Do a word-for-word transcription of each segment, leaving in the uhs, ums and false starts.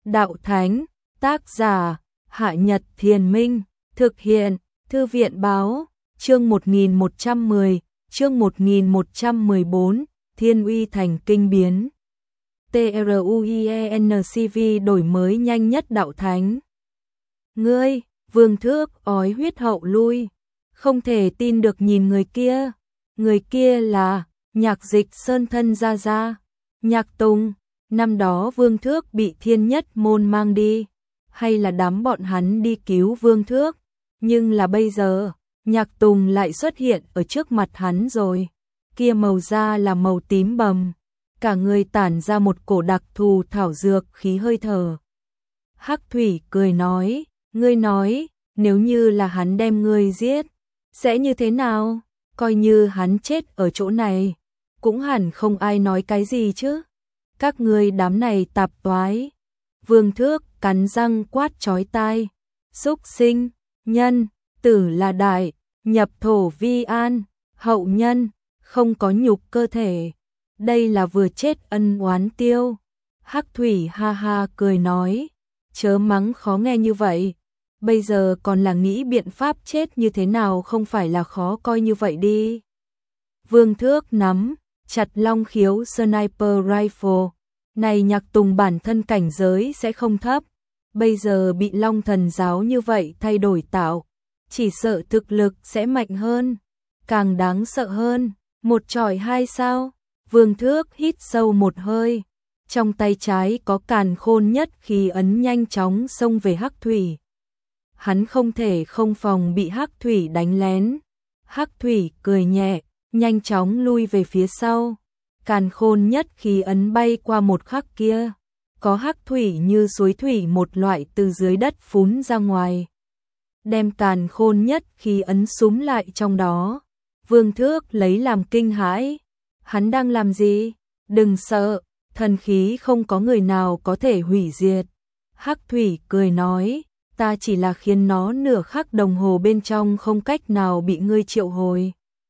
Đạo Thánh, tác giả, Hạ Nhật Thiền Minh, thực hiện, Thư viện Báo, chương một nghìn một trăm mười, chương một nghìn một trăm mười bốn, Thiên Uy Thành Kinh Biến. TRUIENCV đổi mới nhanh nhất Đạo Thánh. Ngươi, Vương Thước ói huyết hậu lui, không thể tin được nhìn người kia. Người kia là Nhạc Dịch Sơn thân gia gia, Nhạc Tùng. Năm đó Vương Thước bị Thiên Nhất Môn mang đi, hay là đám bọn hắn đi cứu Vương Thước, nhưng là bây giờ, Nhạc Tùng lại xuất hiện ở trước mặt hắn rồi. Kia màu da là màu tím bầm, cả người tản ra một cổ đặc thù thảo dược khí hơi thở. Hắc Thủy cười nói, ngươi nói, nếu như là hắn đem ngươi giết, sẽ như thế nào? Coi như hắn chết ở chỗ này, cũng hẳn không ai nói cái gì chứ. Các ngươi đám này tạp toái. Vương Thước cắn răng quát chói tai. Súc sinh, nhân, tử là đại, nhập thổ vi an, hậu nhân, không có nhục cơ thể. Đây là vừa chết ân oán tiêu. Hắc Thủy ha ha cười nói, chớ mắng khó nghe như vậy. Bây giờ còn là nghĩ biện pháp chết như thế nào không phải là khó coi như vậy đi. Vương Thước nắm chặt Long Khiếu Sniper Rifle. Này Nhạc Tùng bản thân cảnh giới sẽ không thấp. Bây giờ bị Long Thần Giáo như vậy thay đổi tạo. Chỉ sợ thực lực sẽ mạnh hơn. Càng đáng sợ hơn. Một chọi hai sao. Vương Thước hít sâu một hơi. Trong tay trái có càn khôn nhất khí ấn nhanh chóng xông về Hắc Thủy. Hắn không thể không phòng bị Hắc Thủy đánh lén. Hắc Thủy cười nhẹ, nhanh chóng lui về phía sau. Càn khôn nhất khí ấn bay qua một khắc kia. Có Hắc Thủy như suối thủy một loại từ dưới đất phún ra ngoài. Đem càn khôn nhất khí ấn súm lại trong đó. Vương Thước lấy làm kinh hãi. Hắn đang làm gì? Đừng sợ, thần khí không có người nào có thể hủy diệt. Hắc Thủy cười nói, ta chỉ là khiến nó nửa khắc đồng hồ bên trong không cách nào bị ngươi triệu hồi.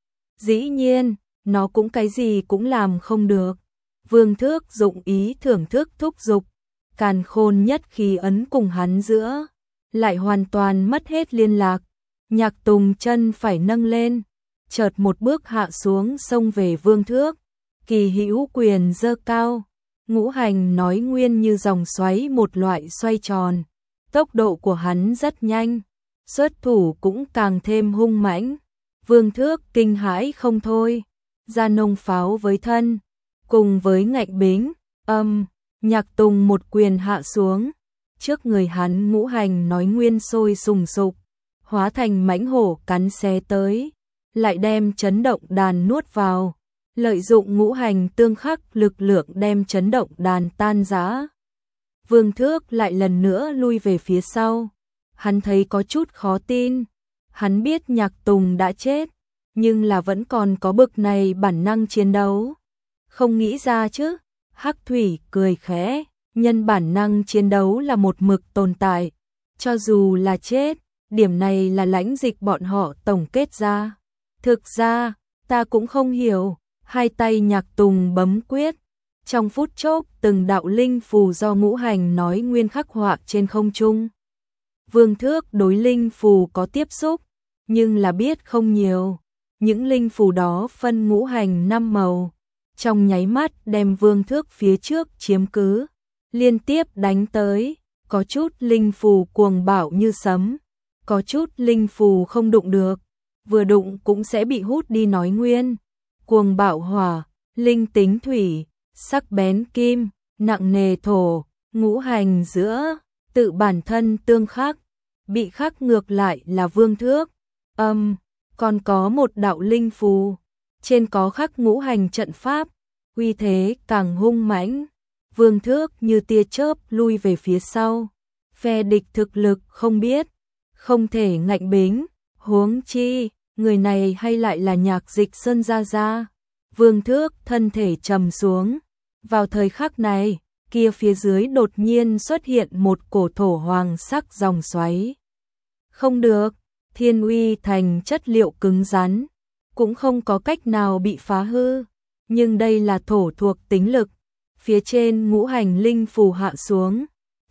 Dĩ nhiên, nó cũng cái gì cũng làm không được. Vương Thước dụng ý thưởng thức thúc giục. Càn khôn nhất khí ấn cùng hắn giữa, lại hoàn toàn mất hết liên lạc. Nhạc Tùng chân phải nâng lên, chợt một bước hạ xuống xông về Vương Thước. Kỳ hữu quyền giơ cao, ngũ hành nói nguyên như dòng xoáy một loại xoay tròn. Tốc độ của hắn rất nhanh, xuất thủ cũng càng thêm hung mãnh. Vương Thước kinh hãi không thôi, ra nông pháo với thân, cùng với ngạnh bính, âm, Nhạc Tùng một quyền hạ xuống. Trước người hắn ngũ hành nói nguyên sôi sùng sục, hóa thành mãnh hổ cắn xé tới, lại đem chấn động đàn nuốt vào. Lợi dụng ngũ hành tương khắc lực lượng đem chấn động đàn tan rã. Vương Thước lại lần nữa lui về phía sau. Hắn thấy có chút khó tin. Hắn biết Nhạc Tùng đã chết, nhưng là vẫn còn có bực này bản năng chiến đấu. Không nghĩ ra chứ. Hắc Thủy cười khẽ, nhân bản năng chiến đấu là một mực tồn tại. Cho dù là chết, điểm này là lãnh dịch bọn họ tổng kết ra. Thực ra, ta cũng không hiểu. Hai tay Nhạc Tùng bấm quyết. Trong phút chốc từng đạo linh phù do ngũ hành nói nguyên khắc họa trên không trung. Vương Thước đối linh phù có tiếp xúc, nhưng là biết không nhiều. Những linh phù đó phân ngũ hành năm màu. Trong nháy mắt đem Vương Thước phía trước chiếm cứ. Liên tiếp đánh tới, có chút linh phù cuồng bạo như sấm. Có chút linh phù không đụng được, vừa đụng cũng sẽ bị hút đi nói nguyên. Cuồng bạo hỏa, linh tính thủy, sắc bén kim, nặng nề thổ, ngũ hành giữa, tự bản thân tương khắc, bị khắc ngược lại là Vương Thước. Âm, còn có một đạo linh phù, trên có khắc ngũ hành trận pháp, uy thế càng hung mãnh. Vương Thước như tia chớp lui về phía sau, phe địch thực lực không biết, không thể ngạnh bính, huống chi, người này hay lại là Nhạc Dịch Sơn gia gia. Vương Thước thân thể trầm xuống. Vào thời khắc này, kia phía dưới đột nhiên xuất hiện một cổ thổ hoàng sắc dòng xoáy. Không được, Thiên Uy Thành chất liệu cứng rắn, cũng không có cách nào bị phá hư. Nhưng đây là thổ thuộc tính lực. Phía trên ngũ hành linh phù hạ xuống,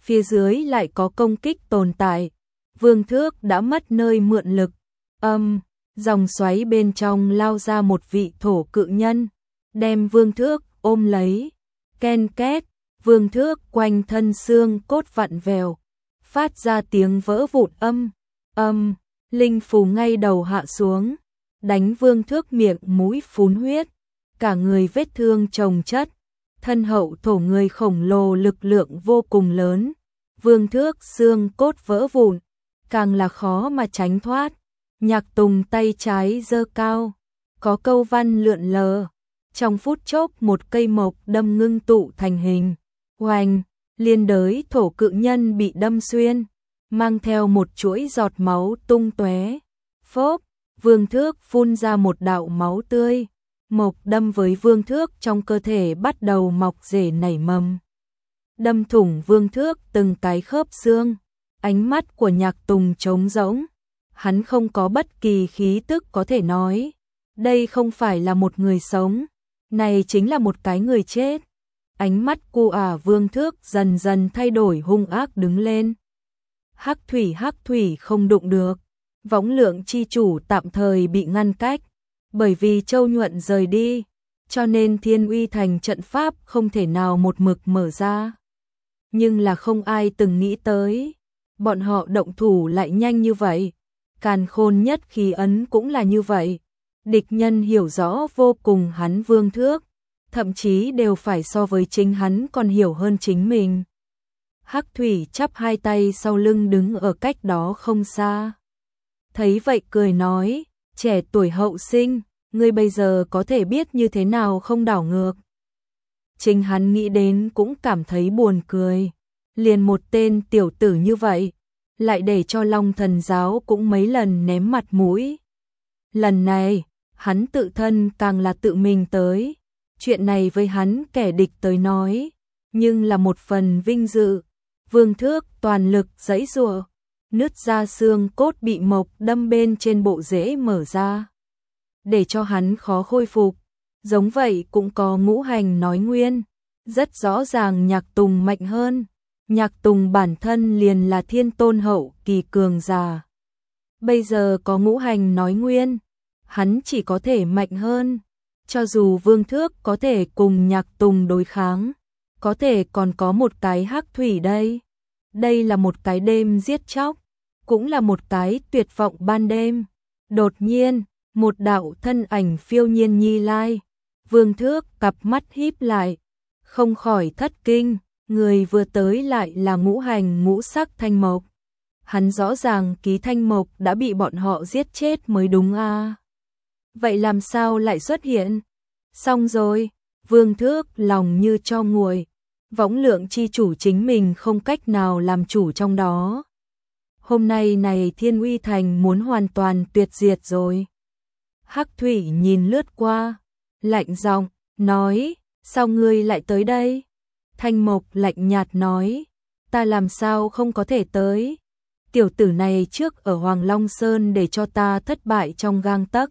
phía dưới lại có công kích tồn tại. Vương Thước đã mất nơi mượn lực. Âm, dòng xoáy bên trong lao ra một vị thổ cự nhân, đem Vương Thước ôm lấy. Ken két, Vương Thước quanh thân xương cốt vặn vẹo, phát ra tiếng vỡ vụn âm. Âm, linh phù ngay đầu hạ xuống, đánh Vương Thước miệng mũi phun huyết, cả người vết thương chồng chất. Thân hậu thổ người khổng lồ lực lượng vô cùng lớn, Vương Thước xương cốt vỡ vụn, càng là khó mà tránh thoát. Nhạc Tùng tay trái giơ cao, có câu văn lượn lờ, trong phút chốc một cây mộc đâm ngưng tụ thành hình. Oanh, liên đới thổ cự nhân bị đâm xuyên, mang theo một chuỗi giọt máu tung tóe. Phốc, Vương Thước phun ra một đạo máu tươi. Mộc đâm với Vương Thước trong cơ thể bắt đầu mọc rễ nảy mầm, đâm thủng Vương Thước từng cái khớp xương. Ánh mắt của Nhạc Tùng trống rỗng, hắn không có bất kỳ khí tức có thể nói. Đây không phải là một người sống, này chính là một cái người chết. Ánh mắt cu ả Vương Thước dần dần thay đổi hung ác đứng lên. Hắc thủy hắc thủy không đụng được, võng lượng chi chủ tạm thời bị ngăn cách. Bởi vì Châu Nhuận rời đi, cho nên Thiên Uy Thành trận pháp không thể nào một mực mở ra. Nhưng là không ai từng nghĩ tới, bọn họ động thủ lại nhanh như vậy. Càn Khôn nhất khí ấn cũng là như vậy. Địch nhân hiểu rõ vô cùng hắn Vương Thước, thậm chí đều phải so với chính hắn còn hiểu hơn chính mình. Hắc thủy chắp hai tay sau lưng đứng ở cách đó không xa. Thấy vậy cười nói, trẻ tuổi hậu sinh, ngươi bây giờ có thể biết như thế nào không đảo ngược. Chính hắn nghĩ đến cũng cảm thấy buồn cười. Liền một tên tiểu tử như vậy, lại để cho Long Thần Giáo cũng mấy lần ném mặt mũi. Lần này, hắn tự thân càng là tự mình tới. Chuyện này với hắn kẻ địch tới nói, nhưng là một phần vinh dự. Vương Thước toàn lực giãy giụa, nứt ra xương cốt bị mộc đâm bên trên bộ rễ mở ra, để cho hắn khó khôi phục. Giống vậy cũng có ngũ hành nói nguyên, rất rõ ràng Nhạc Tùng mạnh hơn. Nhạc Tùng bản thân liền là thiên tôn hậu kỳ cường giả, bây giờ có ngũ hành nói nguyên, hắn chỉ có thể mạnh hơn. Cho dù Vương Thước có thể cùng Nhạc Tùng đối kháng, có thể còn có một cái hắc thủy đây. Đây là một cái đêm giết chóc, cũng là một cái tuyệt vọng ban đêm. Đột nhiên, một đạo thân ảnh phiêu nhiên nhi lai. Vương Thước cặp mắt híp lại, không khỏi thất kinh, người vừa tới lại là ngũ hành ngũ sắc thanh mộc. Hắn rõ ràng ký thanh mộc đã bị bọn họ giết chết mới đúng a. À. Vậy làm sao lại xuất hiện? Xong rồi, Vương Thước lòng như cho nguội, võng lượng chi chủ chính mình không cách nào làm chủ trong đó. Hôm nay này Thiên Uy Thành muốn hoàn toàn tuyệt diệt rồi. Hắc thủy nhìn lướt qua, lạnh giọng nói, sao ngươi lại tới đây? Thanh mộc lạnh nhạt nói, ta làm sao không có thể tới? Tiểu tử này trước ở Hoàng Long Sơn để cho ta thất bại trong gang tấc.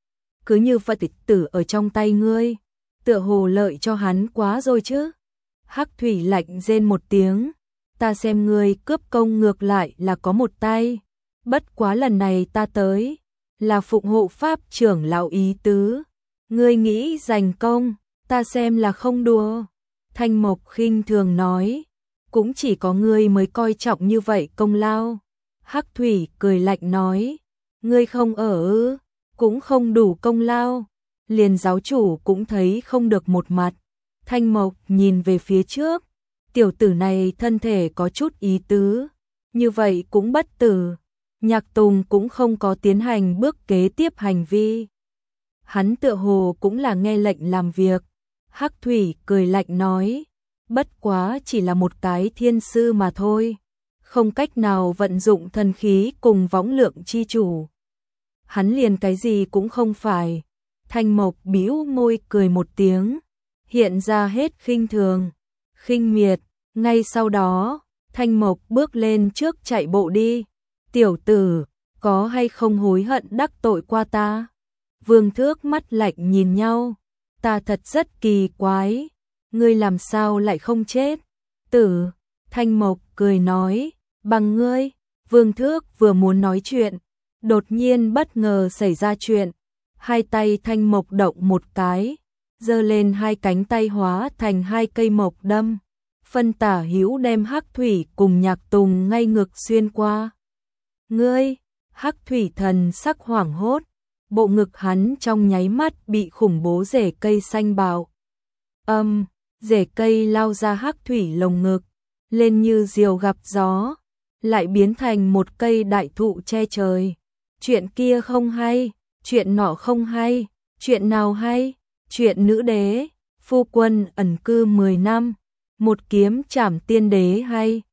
Cứ như Phật tử ở trong tay ngươi, tựa hồ lợi cho hắn quá rồi chứ. Hắc thủy lạnh rên một tiếng, ta xem ngươi cướp công ngược lại là có một tay. Bất quá lần này ta tới, là phụng hộ pháp trưởng lão ý tứ. Ngươi nghĩ giành công, ta xem là không đùa. Thanh mộc khinh thường nói, cũng chỉ có ngươi mới coi trọng như vậy công lao. Hắc thủy cười lạnh nói, ngươi không ở ư, cũng không đủ công lao. Liền giáo chủ cũng thấy không được một mặt. Thanh mộc nhìn về phía trước, tiểu tử này thân thể có chút ý tứ, như vậy cũng bất tử. Nhạc Tùng cũng không có tiến hành bước kế tiếp hành vi. Hắn tựa hồ cũng là nghe lệnh làm việc. Hắc thủy cười lạnh nói, bất quá chỉ là một cái thiên sư mà thôi, không cách nào vận dụng thần khí cùng võng lượng chi chủ. Hắn liền cái gì cũng không phải. Thanh mộc bĩu môi cười một tiếng, hiện ra hết khinh thường, khinh miệt. Ngay sau đó, Thanh mộc bước lên trước chạy bộ đi. Tiểu tử, có hay không hối hận đắc tội qua ta? Vương Thước mắt lạnh nhìn nhau, ta thật rất kỳ quái, ngươi làm sao lại không chết? Tử, Thanh Mộc cười nói, bằng ngươi. Vương Thước vừa muốn nói chuyện, đột nhiên bất ngờ xảy ra chuyện. Hai tay Thanh Mộc động một cái, giơ lên hai cánh tay hóa thành hai cây mộc đâm, phân tả hữu đem Hắc Thủy cùng Nhạc Tùng ngay ngực xuyên qua. Ngươi, Hắc Thủy thần sắc hoảng hốt, bộ ngực hắn trong nháy mắt bị khủng bố rễ cây xanh bạo. Âm, rễ cây lao ra Hắc Thủy lồng ngực, lên như diều gặp gió, lại biến thành một cây đại thụ che trời. Chuyện kia không hay, chuyện nọ không hay, chuyện nào hay? Chuyện nữ đế, phu quân ẩn cư mười năm, một kiếm trảm tiên đế hay?